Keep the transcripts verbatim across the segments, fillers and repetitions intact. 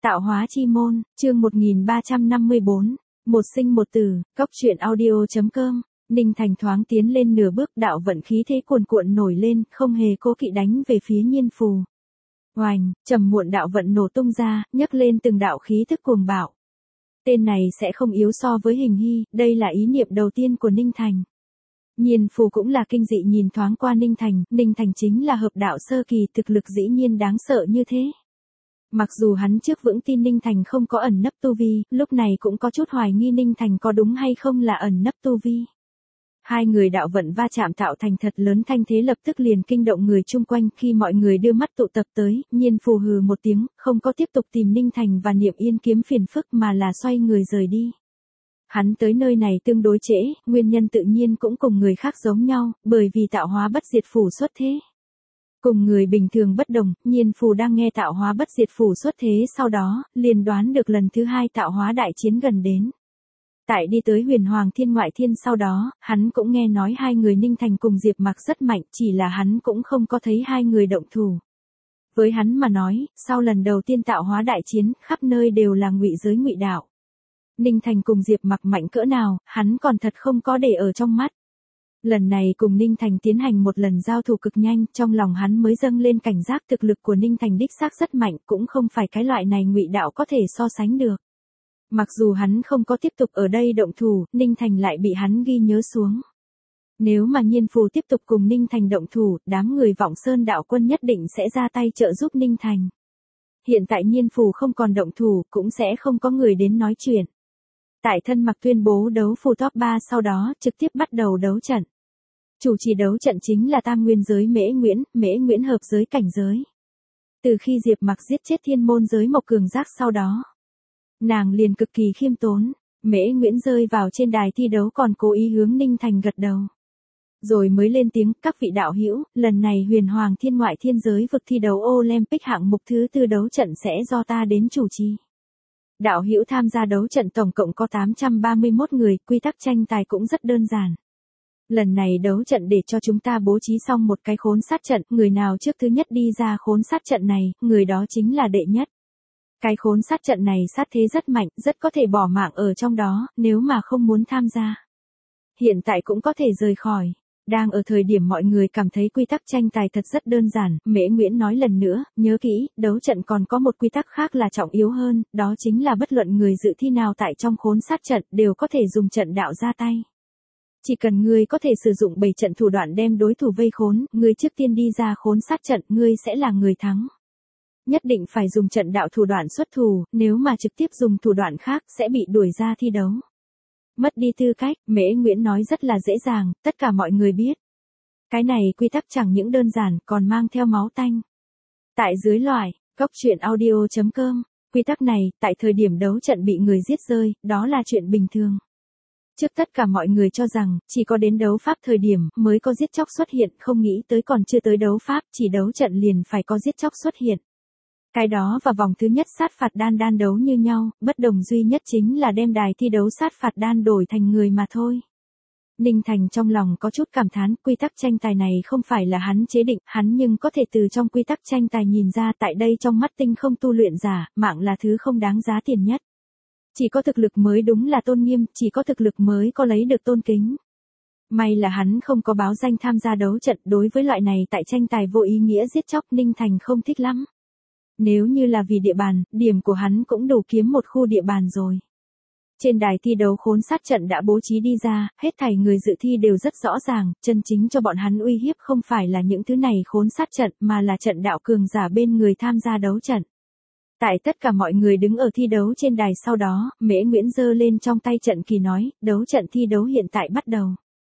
Tạo hóa chi môn, chương một nghìn ba trăm năm mươi bốn, một sinh một tử, cốc truyện audio.com, Ninh Thành thoáng tiến lên nửa bước, đạo vận khí thế cuồn cuộn nổi lên, không hề cố kỵ đánh về phía Nhiên Phù. Oành, trầm muộn đạo vận nổ tung ra, nhấc lên từng đạo khí thức cuồng bạo. Tên này sẽ không yếu so với Hình Hy, đây là ý niệm đầu tiên của Ninh Thành. Nhiên Phù cũng là kinh dị nhìn thoáng qua Ninh Thành, Ninh Thành chính là hợp đạo sơ kỳ, thực lực dĩ nhiên đáng sợ như thế. Mặc dù hắn trước vững tin Ninh Thành không có ẩn nấp tu vi, lúc này cũng có chút hoài nghi Ninh Thành có đúng hay không là ẩn nấp tu vi. Hai người đạo vận va chạm tạo thành thật lớn thanh thế lập tức liền kinh động người chung quanh, khi mọi người đưa mắt tụ tập tới, Nhiên Phù hừ một tiếng, không có tiếp tục tìm Ninh Thành và Niệm Yên kiếm phiền phức mà là xoay người rời đi. Hắn tới nơi này tương đối trễ, nguyên nhân tự nhiên cũng cùng người khác giống nhau, bởi vì tạo hóa bất diệt phủ xuất thế. Cùng người bình thường bất đồng, Nhiên Phù đang nghe tạo hóa bất diệt phủ xuất thế sau đó, liền đoán được lần thứ hai tạo hóa đại chiến gần đến. Tại đi tới huyền hoàng thiên ngoại thiên sau đó, hắn cũng nghe nói hai người Ninh Thành cùng Diệp Mặc rất mạnh, chỉ là hắn cũng không có thấy hai người động thủ. Với hắn mà nói, sau lần đầu tiên tạo hóa đại chiến, khắp nơi đều là ngụy giới ngụy đạo. Ninh Thành cùng Diệp Mặc mạnh cỡ nào, hắn còn thật không có để ở trong mắt. Lần này cùng Ninh Thành tiến hành một lần giao thủ cực nhanh, trong lòng hắn mới dâng lên cảnh giác thực lực của Ninh Thành đích xác rất mạnh, cũng không phải cái loại này ngụy đạo có thể so sánh được. Mặc dù hắn không có tiếp tục ở đây động thủ, Ninh Thành lại bị hắn ghi nhớ xuống. Nếu mà Nhiên Phù tiếp tục cùng Ninh Thành động thủ, đám người Vọng Sơn đạo quân nhất định sẽ ra tay trợ giúp Ninh Thành. Hiện tại Nhiên Phù không còn động thủ, cũng sẽ không có người đến nói chuyện. Tại Thân Mặc tuyên bố đấu phù top ba sau đó, trực tiếp bắt đầu đấu trận. Chủ trì đấu trận chính là Tam Nguyên giới Mễ Nguyễn, Mễ Nguyễn hợp giới cảnh giới. Từ khi Diệp Mặc giết chết Thiên Môn giới Mộc Cường Giác sau đó, nàng liền cực kỳ khiêm tốn, Mễ Nguyễn rơi vào trên đài thi đấu còn cố ý hướng Ninh Thành gật đầu. Rồi mới lên tiếng, các vị đạo hữu, lần này huyền hoàng thiên ngoại thiên giới vực thi đấu Olympic hạng mục thứ tư đấu trận sẽ do ta đến chủ trì. Đạo hữu tham gia đấu trận tổng cộng có tám trăm ba mươi mốt người, quy tắc tranh tài cũng rất đơn giản. Lần này đấu trận để cho chúng ta bố trí xong một cái khốn sát trận, người nào trước thứ nhất đi ra khốn sát trận này, người đó chính là đệ nhất. Cái khốn sát trận này sát thế rất mạnh, rất có thể bỏ mạng ở trong đó, nếu mà không muốn tham gia. Hiện tại cũng có thể rời khỏi. Đang ở thời điểm mọi người cảm thấy quy tắc tranh tài thật rất đơn giản, Mễ Nguyễn nói lần nữa, nhớ kỹ, đấu trận còn có một quy tắc khác là trọng yếu hơn, đó chính là bất luận người dự thi nào tại trong khốn sát trận đều có thể dùng trận đạo ra tay. Chỉ cần ngươi có thể sử dụng bảy trận thủ đoạn đem đối thủ vây khốn, ngươi trước tiên đi ra khốn sát trận, ngươi sẽ là người thắng. Nhất định phải dùng trận đạo thủ đoạn xuất thủ, nếu mà trực tiếp dùng thủ đoạn khác sẽ bị đuổi ra thi đấu. Mất đi tư cách, Mễ Nguyễn nói rất là dễ dàng, tất cả mọi người biết. Cái này quy tắc chẳng những đơn giản, còn mang theo máu tanh. Tại dưới loại, cốc truyện audio.com, quy tắc này, tại thời điểm đấu trận bị người giết rơi, đó là chuyện bình thường. Trước tất cả mọi người cho rằng, chỉ có đến đấu pháp thời điểm mới có giết chóc xuất hiện, không nghĩ tới còn chưa tới đấu pháp, chỉ đấu trận liền phải có giết chóc xuất hiện. Cái đó và vòng thứ nhất sát phạt đan đan đấu như nhau, bất đồng duy nhất chính là đem đài thi đấu sát phạt đan đổi thành người mà thôi. Ninh Thành trong lòng có chút cảm thán, quy tắc tranh tài này không phải là hắn chế định, hắn nhưng có thể từ trong quy tắc tranh tài nhìn ra tại đây trong mắt tinh không tu luyện giả, mạng là thứ không đáng giá tiền nhất. Chỉ có thực lực mới đúng là tôn nghiêm, chỉ có thực lực mới có lấy được tôn kính. May là hắn không có báo danh tham gia đấu trận, đối với loại này tại tranh tài vô ý nghĩa giết chóc Ninh Thành không thích lắm. Nếu như là vì địa bàn, điểm của hắn cũng đủ kiếm một khu địa bàn rồi. Trên đài thi đấu khốn sát trận đã bố trí đi ra, hết thảy người dự thi đều rất rõ ràng, chân chính cho bọn hắn uy hiếp không phải là những thứ này khốn sát trận mà là trận đạo cường giả bên người tham gia đấu trận. Tại tất cả mọi người đứng ở thi đấu trên đài sau đó, Mễ Nguyễn giơ lên trong tay trận kỳ nói, đấu trận thi đấu hiện tại bắt đầu.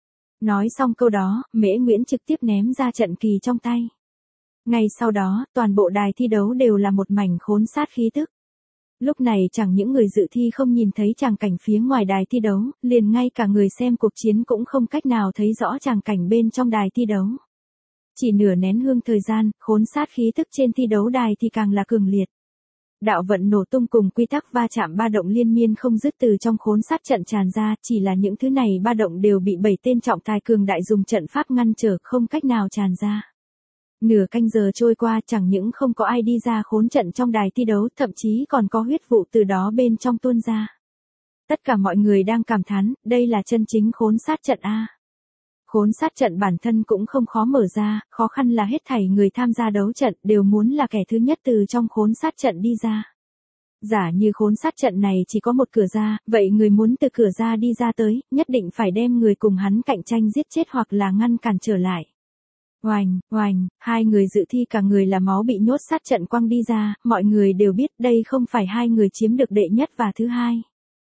Nói xong câu đó, Mễ Nguyễn trực tiếp ném ra trận kỳ trong tay. Ngay sau đó, toàn bộ đài thi đấu đều là một mảnh khốn sát khí tức. Lúc này chẳng những người dự thi không nhìn thấy tràng cảnh phía ngoài đài thi đấu, liền ngay cả người xem cuộc chiến cũng không cách nào thấy rõ tràng cảnh bên trong đài thi đấu. Chỉ nửa nén hương thời gian, khốn sát khí tức trên thi đấu đài thì càng là cường liệt. Đạo vận nổ tung cùng quy tắc va chạm ba động liên miên không dứt từ trong khốn sát trận tràn ra, chỉ là những thứ này ba động đều bị bảy tên trọng tài cường đại dùng trận pháp ngăn trở, không cách nào tràn ra. Nửa canh giờ trôi qua chẳng những không có ai đi ra khốn trận trong đài thi đấu, thậm chí còn có huyết vụ từ đó bên trong tuôn ra. Tất cả mọi người đang cảm thán, đây là chân chính khốn sát trận a. Khốn sát trận bản thân cũng không khó mở ra, khó khăn là hết thảy người tham gia đấu trận đều muốn là kẻ thứ nhất từ trong khốn sát trận đi ra. Giả như khốn sát trận này chỉ có một cửa ra, vậy người muốn từ cửa ra đi ra tới, nhất định phải đem người cùng hắn cạnh tranh giết chết hoặc là ngăn cản trở lại. Oành, oành, hai người dự thi cả người là máu bị nhốt sát trận quăng đi ra, mọi người đều biết đây không phải hai người chiếm được đệ nhất và thứ hai.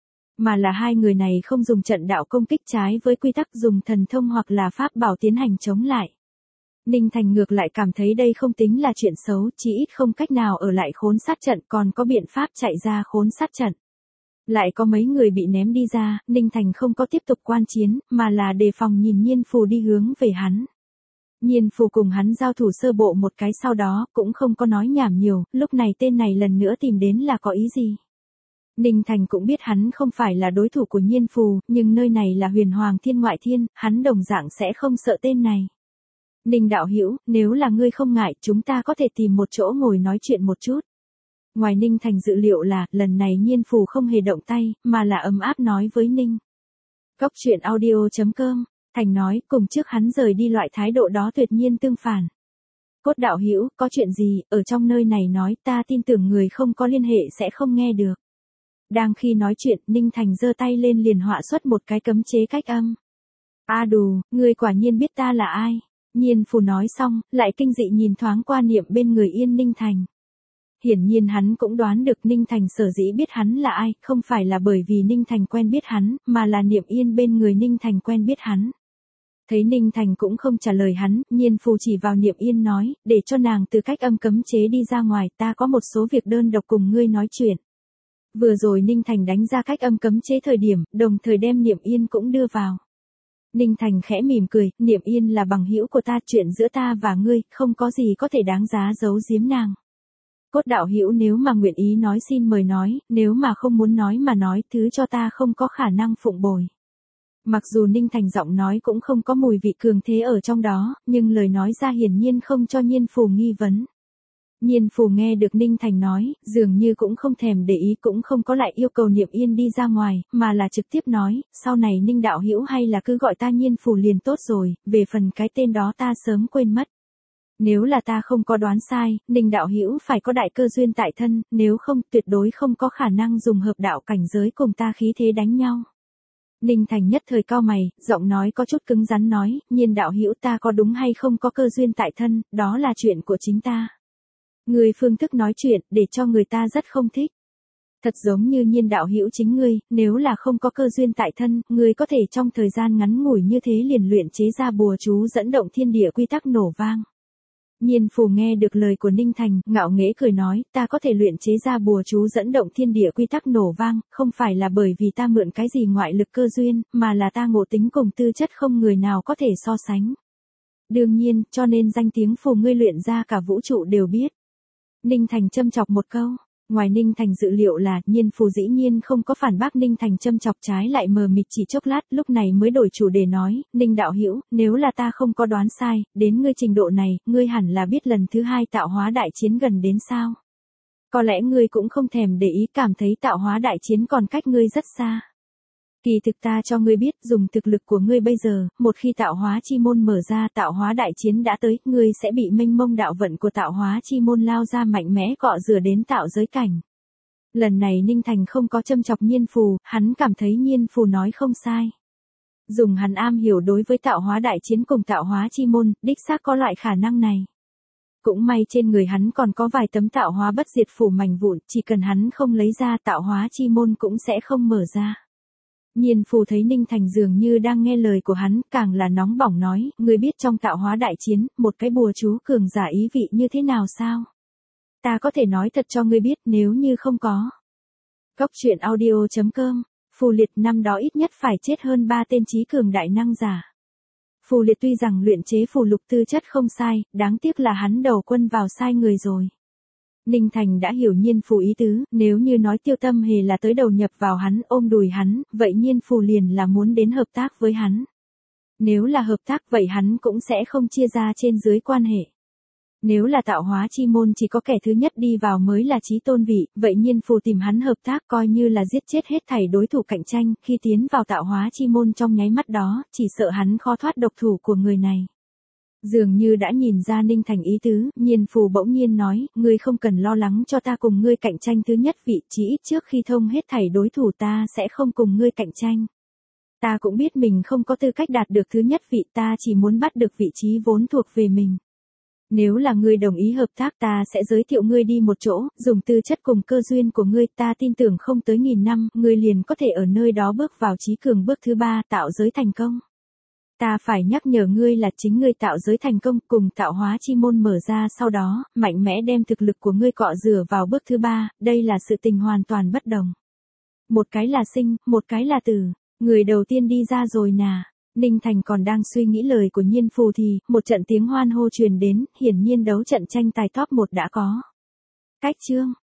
Mà là hai người này không dùng trận đạo công kích trái với quy tắc, dùng thần thông hoặc là pháp bảo tiến hành chống lại. Ninh Thành ngược lại cảm thấy đây không tính là chuyện xấu, chỉ ít không cách nào ở lại khốn sát trận, còn có biện pháp chạy ra khốn sát trận. Lại có mấy người bị ném đi ra, Ninh Thành không có tiếp tục quan chiến, mà là đề phòng nhìn Nhiên Phù đi hướng về hắn. Nhiên Phù cùng hắn giao thủ sơ bộ một cái sau đó, cũng không có nói nhảm nhiều, lúc này tên này lần nữa tìm đến là có ý gì. Ninh Thành cũng biết hắn không phải là đối thủ của Nhiên Phù, nhưng nơi này là Huyền Hoàng Thiên ngoại thiên, hắn đồng dạng sẽ không sợ tên này. Ninh đạo hữu, nếu là ngươi không ngại, chúng ta có thể tìm một chỗ ngồi nói chuyện một chút. Ngoài Ninh Thành dự liệu là, lần này Nhiên Phù không hề động tay, mà là ấm áp nói với Ninh. Cốc truyện audio chấm com, Thành nói, cùng trước hắn rời đi loại thái độ đó tuyệt nhiên tương phản. Cốt đạo hữu, có chuyện gì, ở trong nơi này nói, ta tin tưởng người không có liên hệ sẽ không nghe được. Đang khi nói chuyện, Ninh Thành giơ tay lên liền họa xuất một cái cấm chế cách âm. A đù, ngươi quả nhiên biết ta là ai. Nhiên Phù nói xong, lại kinh dị nhìn thoáng qua Niệm bên người yên Ninh Thành. Hiển nhiên hắn cũng đoán được Ninh Thành sở dĩ biết hắn là ai, không phải là bởi vì Ninh Thành quen biết hắn, mà là Niệm yên bên người Ninh Thành quen biết hắn. Thấy Ninh Thành cũng không trả lời hắn, Nhiên Phù chỉ vào Niệm yên nói, để cho nàng từ cách âm cấm chế đi ra ngoài, ta có một số việc đơn độc cùng ngươi nói chuyện. Vừa rồi Ninh Thành đánh ra cách âm cấm chế thời điểm, đồng thời đem Niệm yên cũng đưa vào. Ninh Thành khẽ mỉm cười, Niệm yên là bằng hữu của ta, chuyện giữa ta và ngươi, không có gì có thể đáng giá giấu giếm nàng. Cốt đạo hữu nếu mà nguyện ý nói xin mời nói, nếu mà không muốn nói mà nói, thứ cho ta không có khả năng phụng bồi. Mặc dù Ninh Thành giọng nói cũng không có mùi vị cường thế ở trong đó, nhưng lời nói ra hiển nhiên không cho Nhiên Phù nghi vấn. Nhiên Phù nghe được Ninh Thành nói, dường như cũng không thèm để ý, cũng không có lại yêu cầu Niệm yên đi ra ngoài, mà là trực tiếp nói, sau này Ninh đạo hữu hay là cứ gọi ta Nhiên Phù liền tốt rồi, về phần cái tên đó ta sớm quên mất. Nếu là ta không có đoán sai, Ninh đạo hữu phải có đại cơ duyên tại thân, nếu không tuyệt đối không có khả năng dùng hợp đạo cảnh giới cùng ta khí thế đánh nhau. Ninh Thành nhất thời cau mày, giọng nói có chút cứng rắn nói, Nhiên đạo hữu ta có đúng hay không có cơ duyên tại thân, đó là chuyện của chính ta. Người phương thức nói chuyện, để cho người ta rất không thích. Thật giống như Nhiên đạo hữu chính ngươi, nếu là không có cơ duyên tại thân, ngươi có thể trong thời gian ngắn ngủi như thế liền luyện chế ra bùa chú dẫn động thiên địa quy tắc nổ vang. Nhiên Phù nghe được lời của Ninh Thành, ngạo nghễ cười nói, ta có thể luyện chế ra bùa chú dẫn động thiên địa quy tắc nổ vang, không phải là bởi vì ta mượn cái gì ngoại lực cơ duyên, mà là ta ngộ tính cùng tư chất không người nào có thể so sánh. Đương nhiên, cho nên danh tiếng Phù ngươi luyện ra cả vũ trụ đều biết. Ninh Thành châm chọc một câu. Ngoài Ninh Thành dự liệu là, Nhiên Phù dĩ nhiên không có phản bác Ninh Thành châm chọc, trái lại mờ mịt chỉ chốc lát, lúc này mới đổi chủ đề nói, Ninh đạo hữu, nếu là ta không có đoán sai, đến ngươi trình độ này, ngươi hẳn là biết lần thứ hai tạo hóa đại chiến gần đến sao. Có lẽ ngươi cũng không thèm để ý, cảm thấy tạo hóa đại chiến còn cách ngươi rất xa. Kỳ thực ta cho ngươi biết, dùng thực lực của ngươi bây giờ, một khi tạo hóa chi môn mở ra, tạo hóa đại chiến đã tới, ngươi sẽ bị mênh mông đạo vận của tạo hóa chi môn lao ra mạnh mẽ cọ rửa đến tạo giới cảnh. Lần này Ninh Thành không có châm chọc Nhiên Phù, hắn cảm thấy Nhiên Phù nói không sai. Dùng hắn am hiểu đối với tạo hóa đại chiến cùng tạo hóa chi môn, đích xác có loại khả năng này. Cũng may trên người hắn còn có vài tấm tạo hóa bất diệt phủ mảnh vụn, chỉ cần hắn không lấy ra tạo hóa chi môn cũng sẽ không mở ra. Nhiên Phù thấy Ninh Thành dường như đang nghe lời của hắn, càng là nóng bỏng nói, ngươi biết trong tạo hóa đại chiến, một cái bùa chú cường giả ý vị như thế nào sao? Ta có thể nói thật cho ngươi biết, nếu như không có. Cốc truyện audio chấm com, Phù Liệt năm đó ít nhất phải chết hơn ba tên trí cường đại năng giả. Phù Liệt tuy rằng luyện chế phù lục tư chất không sai, đáng tiếc là hắn đầu quân vào sai người rồi. Ninh Thành đã hiểu Nhiên Phù ý tứ, nếu như nói Tiêu Tâm Hề là tới đầu nhập vào hắn, ôm đùi hắn, vậy Nhiên Phù liền là muốn đến hợp tác với hắn. Nếu là hợp tác vậy hắn cũng sẽ không chia ra trên dưới quan hệ. Nếu là tạo hóa chi môn chỉ có kẻ thứ nhất đi vào mới là chí tôn vị, vậy Nhiên Phù tìm hắn hợp tác coi như là giết chết hết thảy đối thủ cạnh tranh, khi tiến vào tạo hóa chi môn trong nháy mắt đó, chỉ sợ hắn khó thoát độc thủ của người này. Dường như đã nhìn ra Ninh Thành ý tứ, Nhiên Phù bỗng nhiên nói, ngươi không cần lo lắng cho ta cùng ngươi cạnh tranh thứ nhất vị, chỉ ít trước khi thông hết thảy đối thủ ta sẽ không cùng ngươi cạnh tranh. Ta cũng biết mình không có tư cách đạt được thứ nhất vị, ta chỉ muốn bắt được vị trí vốn thuộc về mình. Nếu là ngươi đồng ý hợp tác ta sẽ giới thiệu ngươi đi một chỗ, dùng tư chất cùng cơ duyên của ngươi ta tin tưởng không tới nghìn năm, ngươi liền có thể ở nơi đó bước vào chí cường bước thứ ba tạo giới thành công. Ta phải nhắc nhở ngươi là chính ngươi tạo giới thành công cùng tạo hóa chi môn mở ra sau đó, mạnh mẽ đem thực lực của ngươi cọ rửa vào bước thứ ba, đây là sự tình hoàn toàn bất đồng. Một cái là sinh, một cái là tử, người đầu tiên đi ra rồi nà. Ninh Thành còn đang suy nghĩ lời của Nhiên Phù thì, một trận tiếng hoan hô truyền đến, hiển nhiên đấu trận tranh tài top một đã có. Cách chương